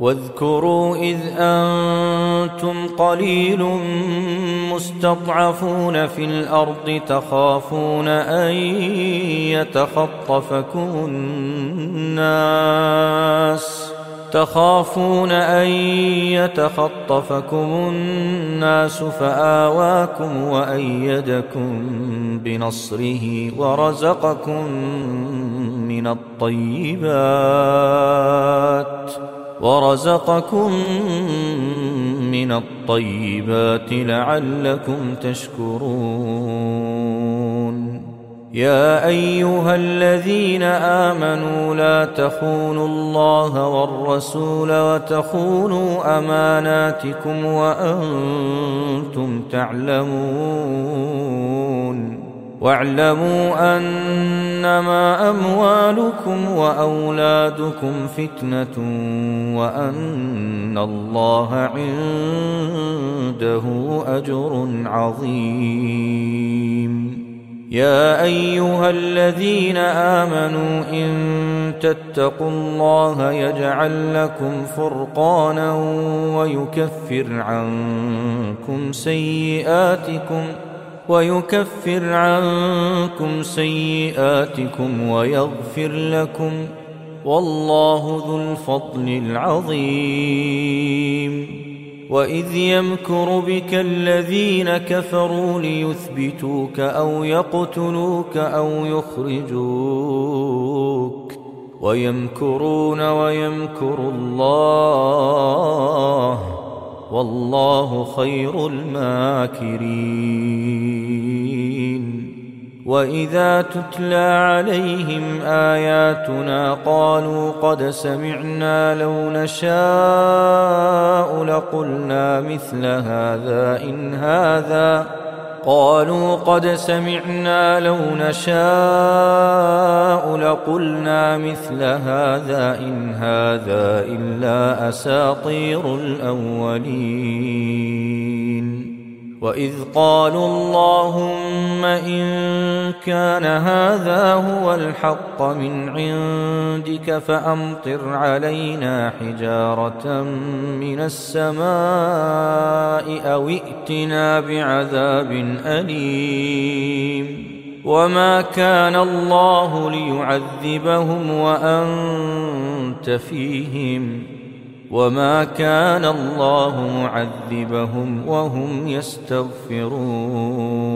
واذكروا إذ أنتم قليل مستضعفون في الأرض تخافون أن يتخطفكم الناس فآواكم وأيدكم بنصره ورزقكم من الطيبات لعلكم تشكرون. يا أيها الذين آمنوا لا تخونوا الله والرسول وتخونوا أماناتكم وأنتم تعلمون. واعلموا أنما أموالكم وأولادكم فتنة وأن الله عنده أجر عظيم. يا أيها الذين آمنوا إن تتقوا الله يجعل لكم فرقانا ويكفر عنكم سيئاتكم ويغفر لكم، والله ذو الفضل العظيم. وإذ يمكر بك الذين كفروا ليثبتوك أو يقتلوك أو يخرجوك ويمكرون ويمكر الله والله خير الماكرين. وإذا تتلى عليهم آياتنا قالوا قد سمعنا لو نشاء لقلنا مثل هذا إن هذا إلا أساطير الأولين. وإذ قالوا اللهم إن كان هذا هو الحق من عندك فأمطر علينا حجارة من السماء أو ائتنا بعذاب أليم. وما كان الله ليعذبهم وأنت فيهم وما كان الله معذبهم وهم يستغفرون.